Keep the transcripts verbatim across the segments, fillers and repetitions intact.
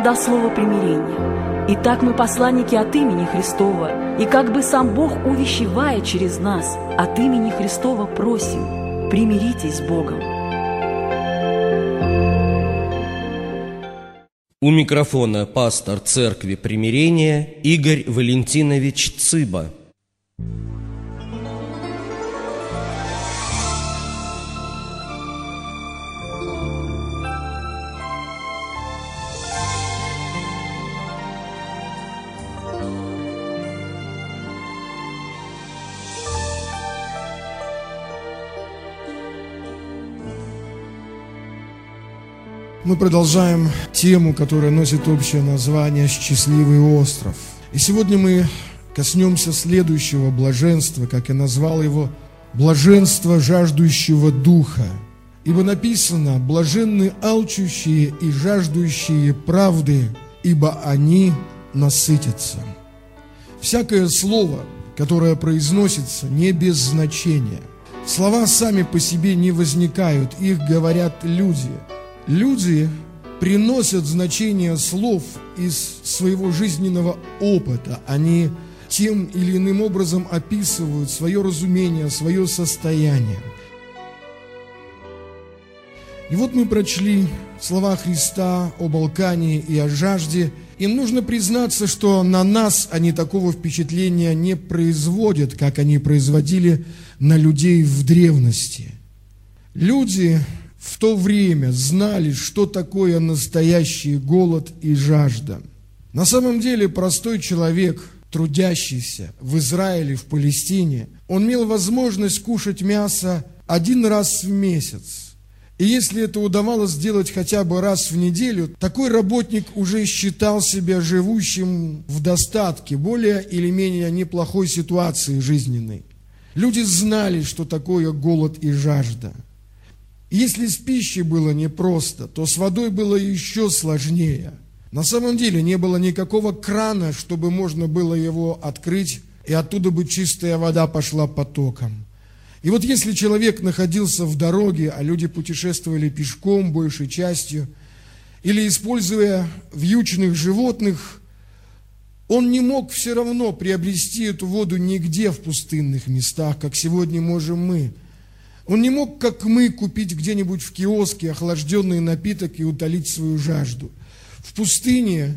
уста слова примирения. Итак, мы посланники от имени Христова, и как бы сам Бог, увещевая через нас, от имени Христова просим, примиритесь с Богом. У микрофона пастор Церкви Примирения Игорь Валентинович Цыба. Мы продолжаем тему, которая носит общее название «Счастливый остров». И сегодня мы коснемся следующего блаженства, как я назвал его, блаженство жаждущего духа. Ибо написано: «Блаженны алчущие и жаждущие правды, ибо они насытятся». Всякое слово, которое произносится, не без значения. Слова сами по себе не возникают, их говорят люди. Люди приносят значение слов из своего жизненного опыта. Они тем или иным образом описывают свое разумение, свое состояние. И вот мы прочли слова Христа об алкании и о жажде. Им нужно признаться, что на нас они такого впечатления не производят, как они производили на людей в древности. Люди в то время знали, что такое настоящий голод и жажда. На самом деле простой человек, трудящийся в Израиле, в Палестине, он имел возможность кушать мясо один раз в месяц. И если это удавалось сделать хотя бы раз в неделю, такой работник уже считал себя живущим в достатке, более или менее неплохой ситуации жизненной. Люди знали, что такое голод и жажда. Если с пищей было непросто, то с водой было еще сложнее. На самом деле не было никакого крана, чтобы можно было его открыть, и оттуда бы чистая вода пошла потоком. И вот если человек находился в дороге, а люди путешествовали пешком большей частью, или используя вьючных животных, он не мог все равно приобрести эту воду нигде в пустынных местах, как сегодня можем мы. Он не мог, как мы, купить где-нибудь в киоске охлажденный напиток и утолить свою жажду. В пустыне,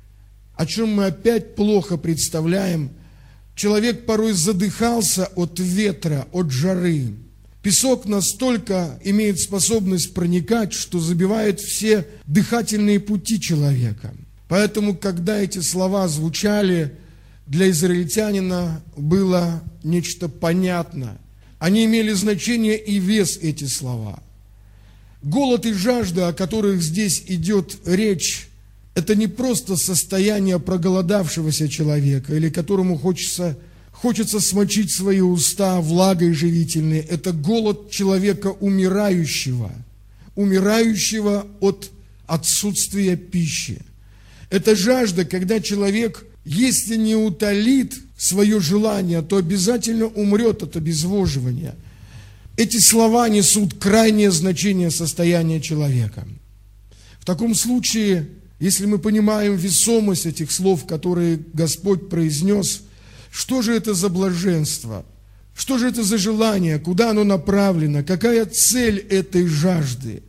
о чем мы опять плохо представляем, человек порой задыхался от ветра, от жары. Песок настолько имеет способность проникать, что забивает все дыхательные пути человека. Поэтому, когда эти слова звучали, для израильтянина было нечто понятное. Они имели значение и вес, эти слова. Голод и жажда, о которых здесь идет речь, это не просто состояние проголодавшегося человека, или которому хочется, хочется смочить свои уста влагой живительной. Это голод человека умирающего, умирающего от отсутствия пищи. Это жажда, когда человек, если не утолит свое желание, то обязательно умрет от обезвоживания. Эти слова несут крайнее значение состояния человека. В таком случае, если мы понимаем весомость этих слов, которые Господь произнес, что же это за блаженство? Что же это за желание? Куда оно направлено? Какая цель этой жажды?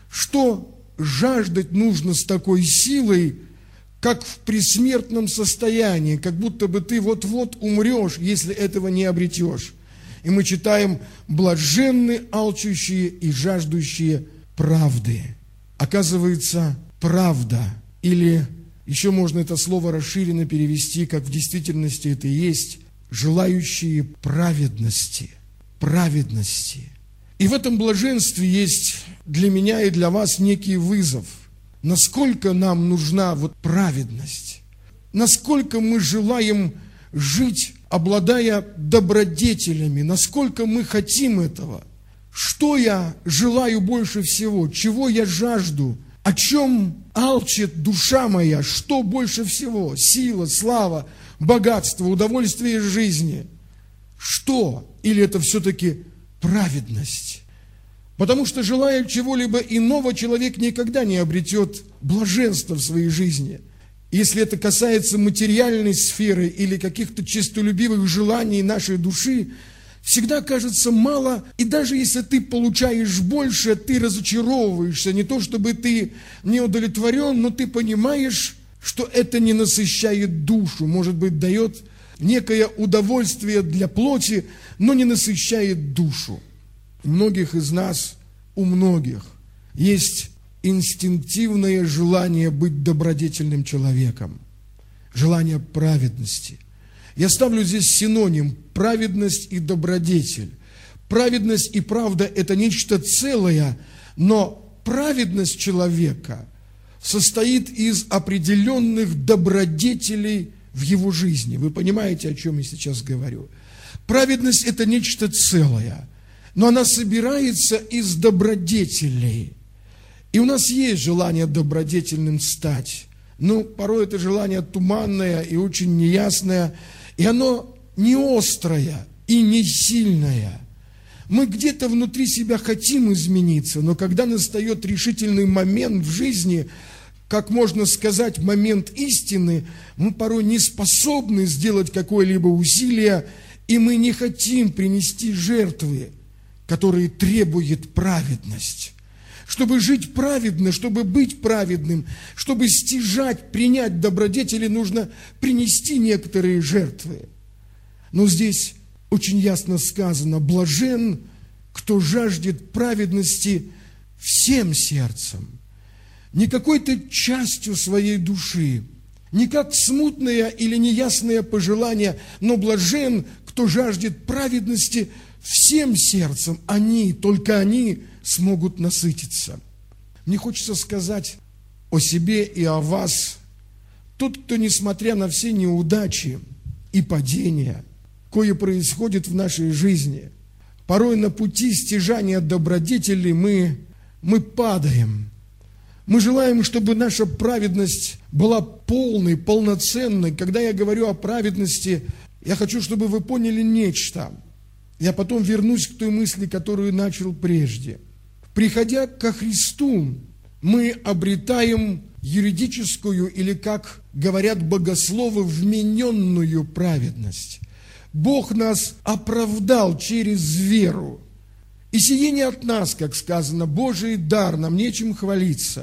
Что жаждать нужно с такой силой, как в пресмертном состоянии, как будто бы ты вот-вот умрешь, если этого не обретешь. И мы читаем: «Блаженны алчущие и жаждущие правды». Оказывается, правда, или еще можно это слово расширенно перевести, как в действительности это и есть, желающие праведности, праведности. И в этом блаженстве есть для меня и для вас некий вызов. Насколько нам нужна вот праведность? Насколько мы желаем жить, обладая добродетелями? Насколько мы хотим этого? Что я желаю больше всего? Чего я жажду? О чем алчит душа моя? Что больше всего? Сила, слава, богатство, удовольствие жизни. Что? Или это все-таки праведность? Потому что, желая чего-либо иного, человек никогда не обретет блаженства в своей жизни. Если это касается материальной сферы или каких-то честолюбивых желаний нашей души, всегда кажется мало, и даже если ты получаешь больше, ты разочаровываешься. Не то, чтобы ты не удовлетворен, но ты понимаешь, что это не насыщает душу. Может быть, дает некое удовольствие для плоти, но не насыщает душу. У многих из нас, у многих, есть инстинктивное желание быть добродетельным человеком, желание праведности. Я ставлю здесь синоним праведность и добродетель. Праведность и правда – это нечто целое, но праведность человека состоит из определенных добродетелей в его жизни. Вы понимаете, о чем я сейчас говорю? Праведность – это нечто целое, но она собирается из добродетелей. И у нас есть желание добродетельным стать. Но порой это желание туманное и очень неясное, и оно не острое и не сильное. Мы где-то внутри себя хотим измениться, но когда настает решительный момент в жизни, как можно сказать, момент истины, мы порой не способны сделать какое-либо усилие, и мы не хотим принести жертвы, которые требует праведность. Чтобы жить праведно, чтобы быть праведным, чтобы стяжать, принять добродетели, нужно принести некоторые жертвы. Но здесь очень ясно сказано: блажен, кто жаждет праведности всем сердцем, не какой-то частью своей души, не как смутное или неясное пожелание, но блажен, кто жаждет праведности всем сердцем. Они, только они смогут насытиться. Мне хочется сказать о себе и о вас. Тот, кто, несмотря на все неудачи и падения, кое происходит в нашей жизни, порой на пути стяжания добродетелей мы, мы падаем. Мы желаем, чтобы наша праведность была полной, полноценной. Когда я говорю о праведности, я хочу, чтобы вы поняли нечто. Я потом вернусь к той мысли, которую начал прежде. Приходя ко Христу, мы обретаем юридическую, или, как говорят богословы, вмененную праведность. Бог нас оправдал через веру. И сие не от нас, как сказано, Божий дар, нам нечем хвалиться.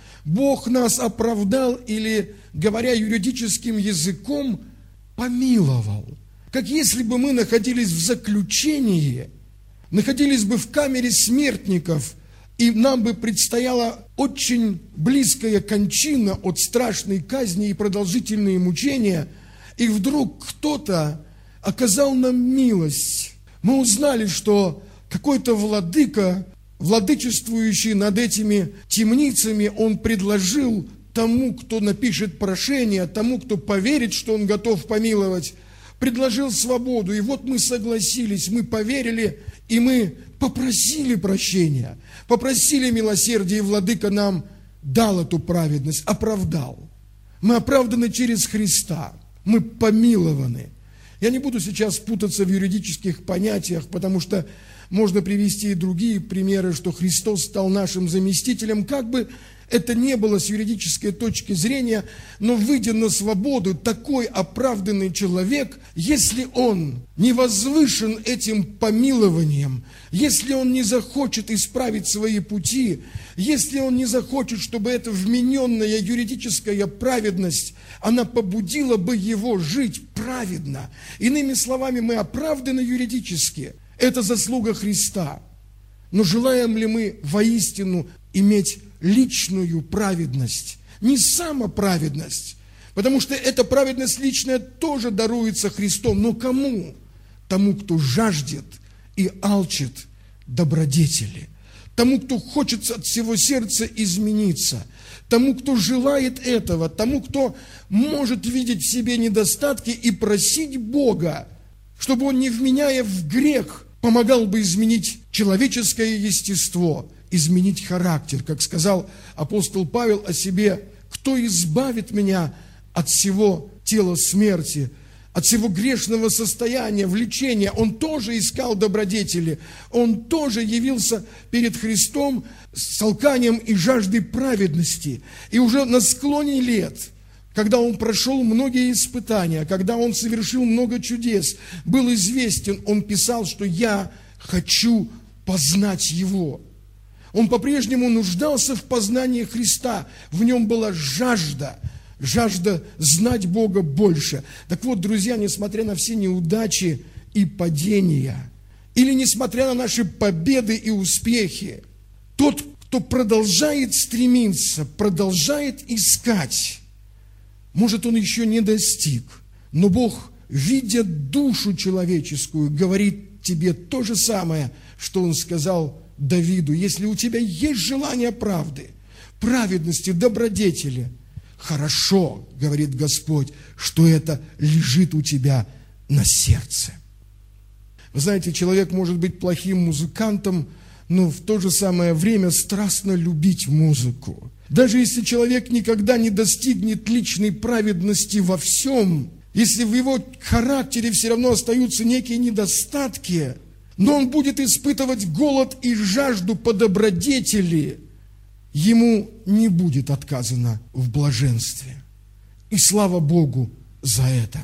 Бог нас оправдал, или, говоря юридическим языком, помиловал. Как если бы мы находились в заключении, находились бы в камере смертников, и нам бы предстояла очень близкая кончина от страшной казни и продолжительные мучения, и вдруг кто-то оказал нам милость. Мы узнали, что какой-то владыка, владычествующий над этими темницами, он предложил тому, кто напишет прошение, тому, кто поверит, что он готов помиловать, предложил свободу. И вот мы согласились, мы поверили, и мы попросили прощения, попросили милосердия, и владыка нам дал эту праведность, оправдал. Мы оправданы через Христа, мы помилованы. Я не буду сейчас путаться в юридических понятиях, потому что можно привести и другие примеры, что Христос стал нашим заместителем. Как бы это не было с юридической точки зрения, но, выйдя на свободу, такой оправданный человек, если он не возвышен этим помилованием, если он не захочет исправить свои пути, если он не захочет, чтобы эта вмененная юридическая праведность, она побудила бы его жить праведно. Иными словами, мы оправданы юридически. Это заслуга Христа. Но желаем ли мы воистину иметь личную праведность, не самоправедность, потому что эта праведность личная тоже даруется Христом, но кому? Тому, кто жаждет и алчит добродетели, тому, кто хочет от всего сердца измениться, тому, кто желает этого, тому, кто может видеть в себе недостатки и просить Бога, чтобы Он, не вменяя в грех, помогал бы изменить человеческое естество, изменить характер. Как сказал апостол Павел о себе: «Кто избавит меня от всего тела смерти?» от всего грешного состояния, влечения. Он тоже искал добродетели. Он тоже явился перед Христом с алканием и жаждой праведности. И уже на склоне лет, когда он прошел многие испытания, когда он совершил много чудес, был известен, он писал, что «я хочу познать Его». Он по-прежнему нуждался в познании Христа. В нем была жажда, жажда знать Бога больше. Так вот, друзья, несмотря на все неудачи и падения, или несмотря на наши победы и успехи, тот, кто продолжает стремиться, продолжает искать, может, он еще не достиг, но Бог, видя душу человеческую, говорит тебе то же самое, что Он сказал Давиду: если у тебя есть желание правды, праведности, добродетели, хорошо, говорит Господь, что это лежит у тебя на сердце. Вы знаете, человек может быть плохим музыкантом, но в то же самое время страстно любить музыку. Даже если человек никогда не достигнет личной праведности во всем, если в его характере все равно остаются некие недостатки, но он будет испытывать голод и жажду по добродетели, ему не будет отказано в блаженстве. И слава Богу за это.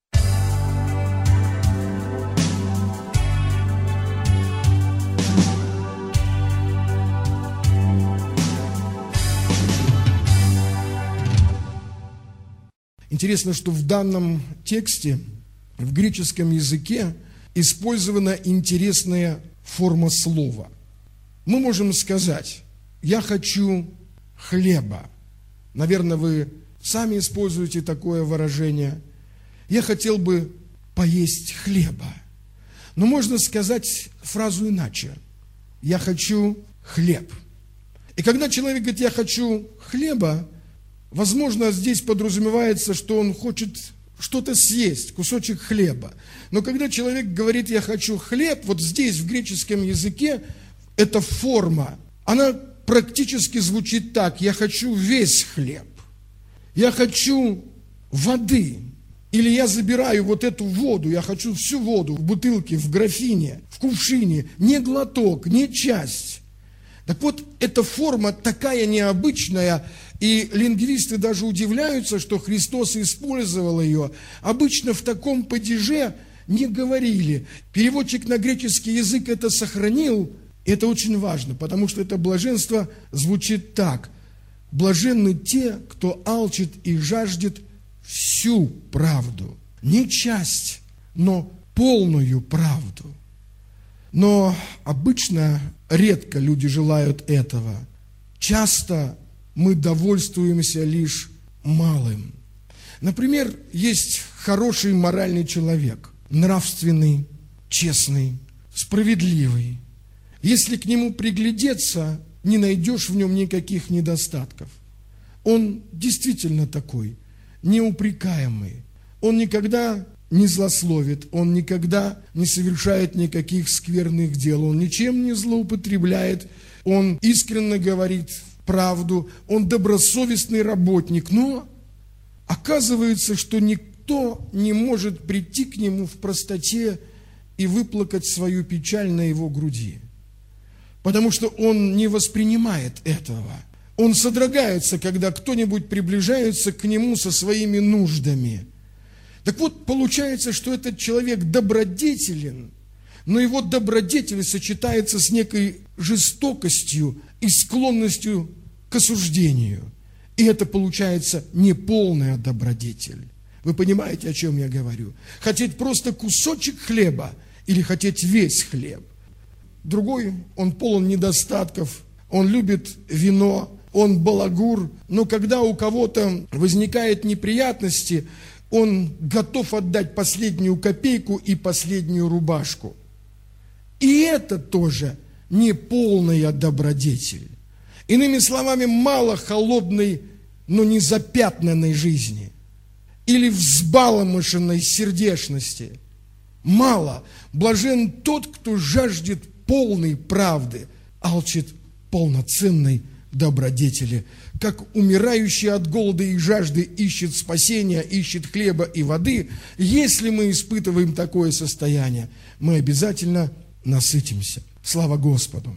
Интересно, что в данном тексте, в греческом языке, использована интересная форма слова. Мы можем сказать: «Я хочу хлеба». Наверное, вы сами используете такое выражение. «Я хотел бы поесть хлеба». Но можно сказать фразу иначе: «Я хочу хлеб». И когда человек говорит «я хочу хлеба», возможно, здесь подразумевается, что он хочет что-то съесть, кусочек хлеба. Но когда человек говорит «я хочу хлеб», вот здесь, в греческом языке, эта форма, она практически звучит так: «я хочу весь хлеб», «я хочу воды», или «я забираю вот эту воду, я хочу всю воду в бутылке, в графине, в кувшине, не глоток, не часть». Так вот, эта форма такая необычная, и лингвисты даже удивляются, что Христос использовал ее. Обычно в таком падеже не говорили. Переводчик на греческий язык это сохранил. Это очень важно, потому что это блаженство звучит так: «Блаженны те, кто алчит и жаждет всю правду». Не часть, но полную правду. Но обычно редко люди желают этого. Часто мы довольствуемся лишь малым. Например, есть хороший моральный человек, нравственный, честный, справедливый. Если к нему приглядеться, не найдешь в нем никаких недостатков. Он действительно такой, неупрекаемый. Он никогда не злословит, он никогда не совершает никаких скверных дел, он ничем не злоупотребляет, он искренне говорит правду, он добросовестный работник. Но оказывается, что никто не может прийти к нему в простоте и выплакать свою печаль на его груди, потому что он не воспринимает этого. Он содрогается, когда кто-нибудь приближается к нему со своими нуждами. Так вот, получается, что этот человек добродетелен, но его добродетель сочетается с некой жестокостью и склонностью к осуждению. И это получается неполная добродетель. Вы понимаете, о чем я говорю? Хотеть просто кусочек хлеба или хотеть весь хлеб. Другой, он полон недостатков, он любит вино, он балагур, но когда у кого-то возникают неприятности, он готов отдать последнюю копейку и последнюю рубашку. И это тоже не полная добродетель. Иными словами, мало холодной, но не запятнанной жизни. Или взбаламошенной сердечности. Мало. Блажен тот, кто жаждет полной правды, алчит полноценной добродетели. Как умирающий от голода и жажды ищет спасения, ищет хлеба и воды, если мы испытываем такое состояние, мы обязательно насытимся. Слава Господу!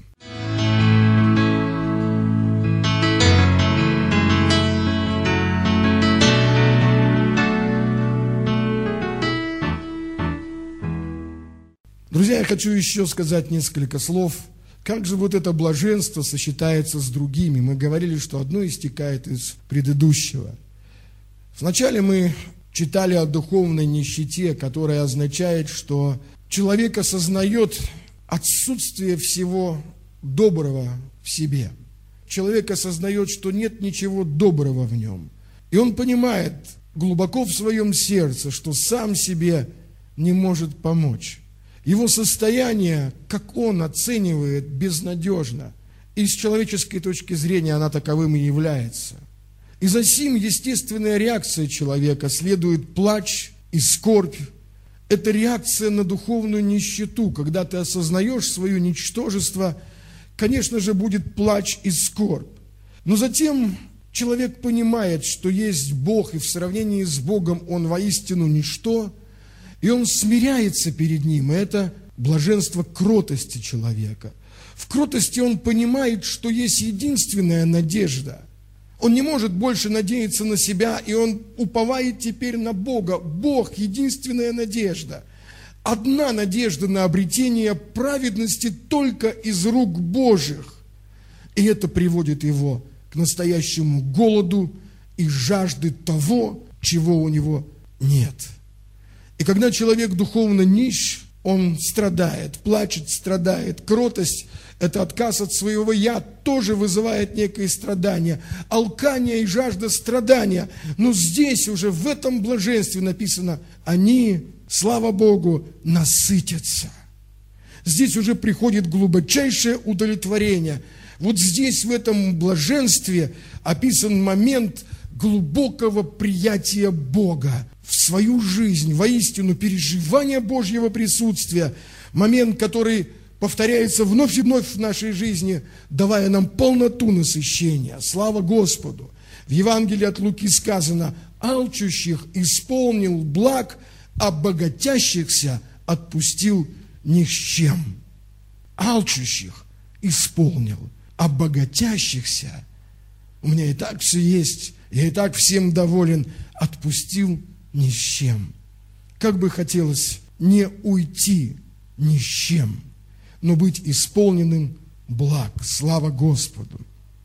Друзья, я хочу еще сказать несколько слов. Как же вот это блаженство сочетается с другими? Мы говорили, что одно истекает из предыдущего. Вначале мы читали о духовной нищете, которая означает, что человек осознает отсутствие всего доброго в себе. Человек осознает, что нет ничего доброго в нем. И он понимает глубоко в своем сердце, что сам себе не может помочь. Его состояние, как он оценивает, безнадежно. И с человеческой точки зрения она таковым и является. И за сим естественная реакция человека следует плач и скорбь. Это реакция на духовную нищету. Когда ты осознаешь свое ничтожество, конечно же, будет плач и скорбь. Но затем человек понимает, что есть Бог, и в сравнении с Богом он воистину ничто, и он смиряется перед Ним, и это блаженство кротости человека. В кротости он понимает, что есть единственная надежда. Он не может больше надеяться на себя, и он уповает теперь на Бога. Бог – единственная надежда. Одна надежда на обретение праведности только из рук Божьих. И это приводит его к настоящему голоду и жажде того, чего у него нет. И когда человек духовно нищ, он страдает, плачет, страдает. Кротость – это отказ от своего «я», тоже вызывает некое страдание. Алкание и жажда страдания. Но здесь уже в этом блаженстве написано: они, слава Богу, насытятся. Здесь уже приходит глубочайшее удовлетворение. Вот здесь, в этом блаженстве, описан момент глубокого приятия Бога в свою жизнь, воистину переживание Божьего присутствия, момент, который повторяется вновь и вновь в нашей жизни, давая нам полноту насыщения. Слава Господу! В Евангелии от Луки сказано: алчущих исполнил благ, а богатящихся отпустил ни с чем. Алчущих исполнил, а богатящихся, у меня и так все есть, я и так всем доволен, отпустил ни с чем. Как бы хотелось не уйти ни с чем, но быть исполненным благ. Слава Господу!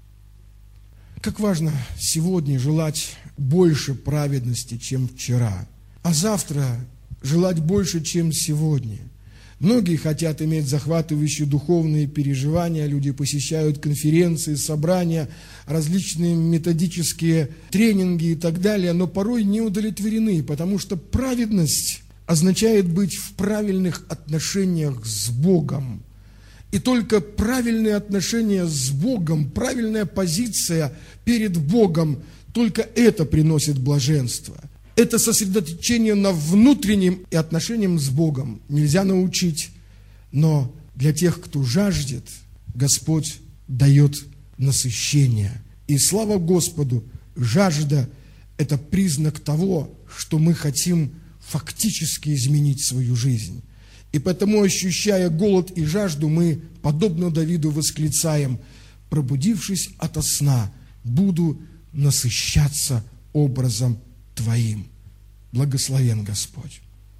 Как важно сегодня желать больше праведности, чем вчера, а завтра желать больше, чем сегодня. Многие хотят иметь захватывающие духовные переживания, люди посещают конференции, собрания, различные методические тренинги и так далее, но порой не удовлетворены, потому что праведность означает быть в правильных отношениях с Богом. И только правильные отношения с Богом, правильная позиция перед Богом, только это приносит блаженство. Это сосредоточение на внутреннем и отношением с Богом нельзя научить, но для тех, кто жаждет, Господь дает насыщение. И слава Господу, жажда – это признак того, что мы хотим фактически изменить свою жизнь. И потому, ощущая голод и жажду, мы, подобно Давиду, восклицаем: пробудившись ото сна, буду насыщаться образом Твоим. Благословен Господь.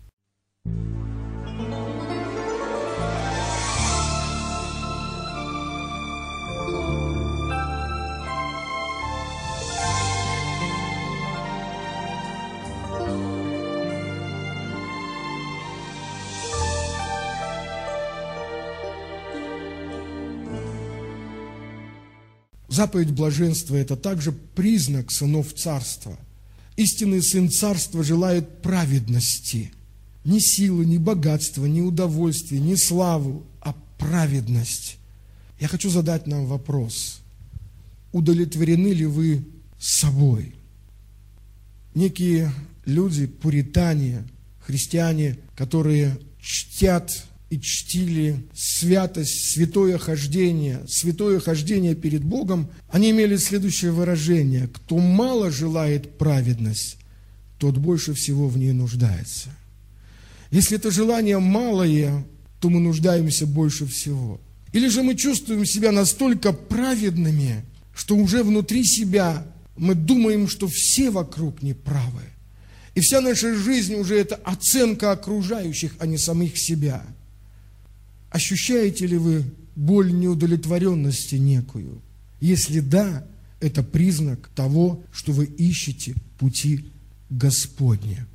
Заповедь блаженства – это также признак сынов царства. Истинный сын царства желает праведности. Не силы, не богатства, не удовольствия, не славу, а праведность. Я хочу задать нам вопрос. Удовлетворены ли вы собой? Некие люди, пуритане, христиане, которые чтят и чтили святость, святое хождение, святое хождение перед Богом, они имели следующее выражение: кто мало желает праведность, тот больше всего в ней нуждается. Если это желание малое, то мы нуждаемся больше всего. Или же мы чувствуем себя настолько праведными, что уже внутри себя мы думаем, что все вокруг неправы. И вся наша жизнь уже это оценка окружающих, а не самих себя. Ощущаете ли вы боль неудовлетворенности некую? Если да, это признак того, что вы ищете пути Господня.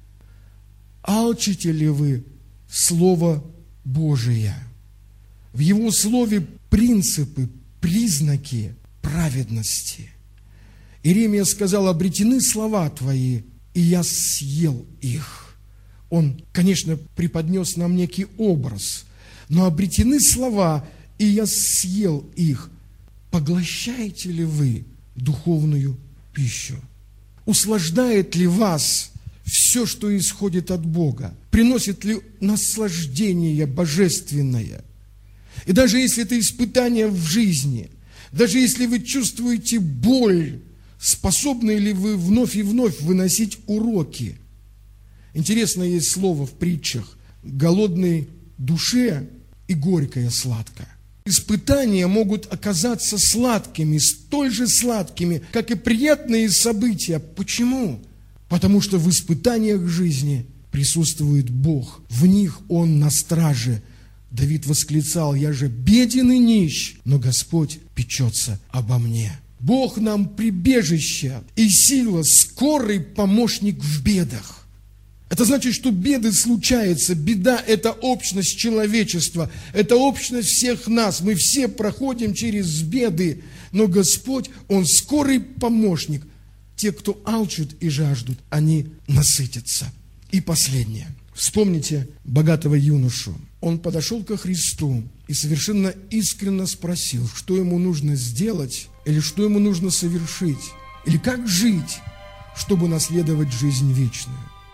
Алчите ли вы Слово Божие? В Его Слове принципы, признаки праведности. Иеремия сказал: обретены слова Твои, и я съел их. Он, конечно, преподнес нам некий образ, но обретены слова, и я съел их. Поглощаете ли вы духовную пищу? Услаждает ли вас все, что исходит от Бога? Приносит ли наслаждение божественное? И даже если это испытание в жизни, даже если вы чувствуете боль, способны ли вы вновь и вновь выносить уроки? Интересно, есть слово в притчах: голодной душе и горькое сладко. Испытания могут оказаться сладкими, столь же сладкими, как и приятные события. Почему? Потому что в испытаниях жизни присутствует Бог. В них Он на страже. Давид восклицал: я же беден и нищ, но Господь печется обо мне. Бог нам прибежище и сила, скорый помощник в бедах. Это значит, что беды случаются. Беда – это общность человечества, это общность всех нас. Мы все проходим через беды, но Господь, Он скорый помощник. Те, кто алчут и жаждут, они насытятся. И последнее. Вспомните богатого юношу. Он подошел ко Христу и совершенно искренне спросил, что ему нужно сделать, или что ему нужно совершить, или как жить, чтобы наследовать жизнь вечную.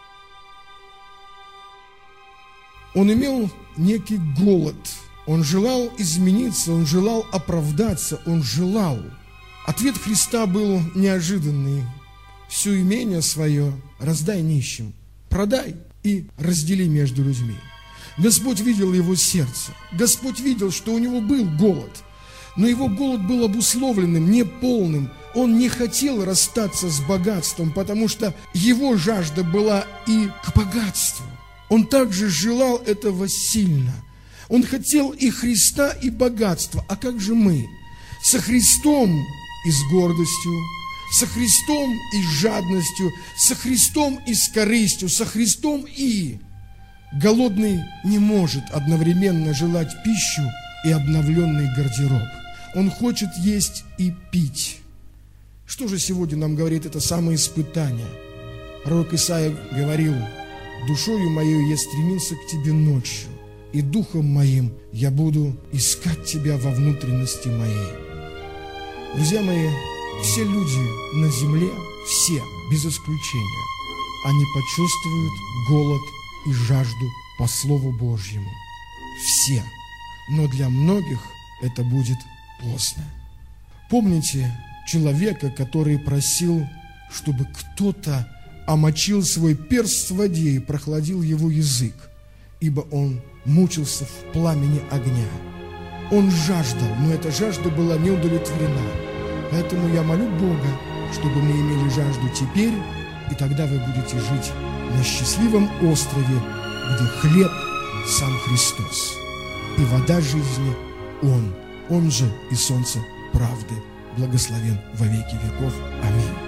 Он имел некий голод, он желал измениться, он желал оправдаться, он желал. Ответ Христа был неожиданный. Все имение свое раздай нищим, продай и раздели между людьми. Господь видел его сердце. Господь видел, что у него был голод. Но его голод был обусловленным, неполным. Он не хотел расстаться с богатством, потому что его жажда была и к богатству. Он также желал этого сильно. Он хотел и Христа, и богатства. А как же мы? Со Христом и с гордостью, со Христом и с жадностью, со Христом и с корыстью, со Христом и... Голодный не может одновременно желать пищу и обновленный гардероб. Он хочет есть и пить. Что же сегодня нам говорит это самое испытание? Пророк Исаия говорил: «Душою моей я стремился к тебе ночью, и духом моим я буду искать тебя во внутренности моей». Друзья мои, все люди на земле, все, без исключения, они почувствуют голод и жажду по Слову Божьему. Все. Но для многих это будет поздно. Помните человека, который просил, чтобы кто-то омочил свой перст в воде и прохладил его язык, ибо он мучился в пламени огня. Он жаждал, но эта жажда была не удовлетворена. Поэтому я молю Бога, чтобы мы имели жажду теперь, и тогда вы будете жить на счастливом острове, где хлеб сам Христос, и вода жизни Он, Он же и солнце правды, благословен во веки веков. Аминь.